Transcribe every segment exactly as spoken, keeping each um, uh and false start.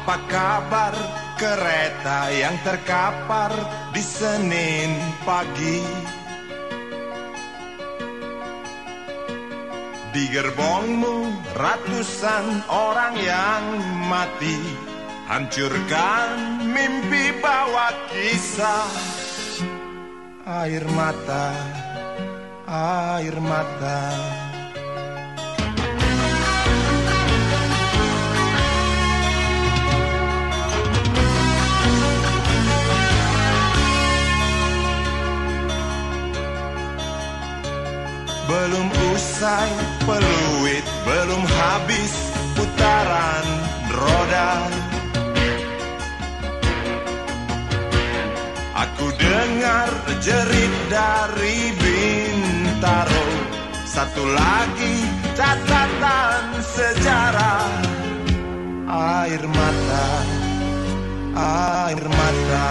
Apa kabar kereta yang terkapar di Senin pagi? Di gerbongmu ratusan orang yang mati, hancurkan mimpi bawa kisah. Air mata, air mata. Belum usai peluit, belum habis putaran roda, aku dengar jerit dari Bintaro. Satu lagi catatan sejarah. Air mata, air mata.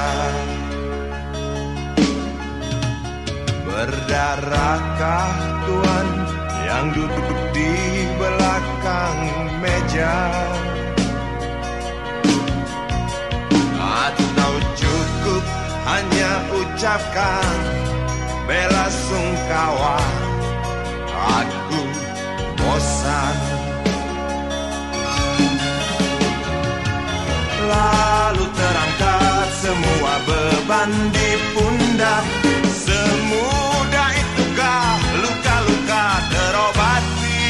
Berdarahkah Tuan yang duduk di belakang meja? Atau cukup hanya ucapkan bela sungkawa? Aku bosan. Lalu terangkat semua beban di pundak. Semudah itukah luka-luka terobati?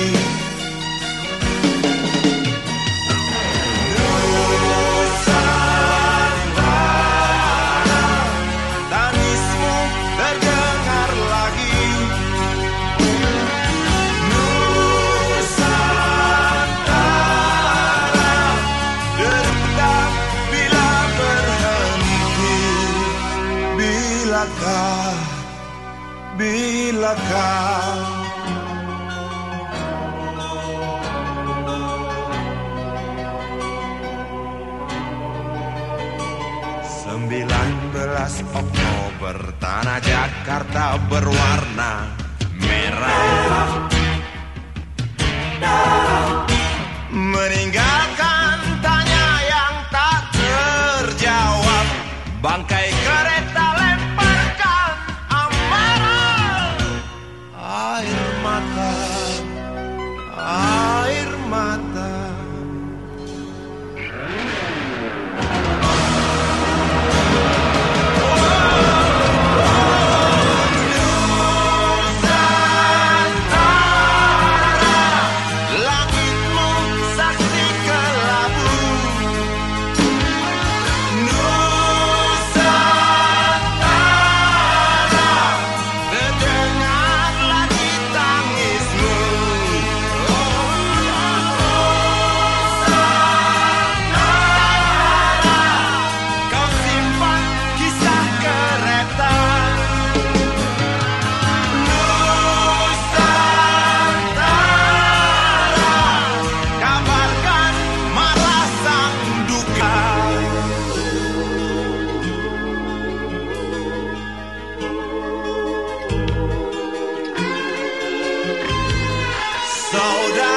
Nusantara, tangismu terdengar lagi. Nusantara, derita bila berhenti. Bilakah, bilakah sembilan belas Oktober tanah Jakarta berwarna merah, meninggalkan tanya yang tak terjawab. Bangkai kereta lemparkan amarah. Air mata, air mata. Saudara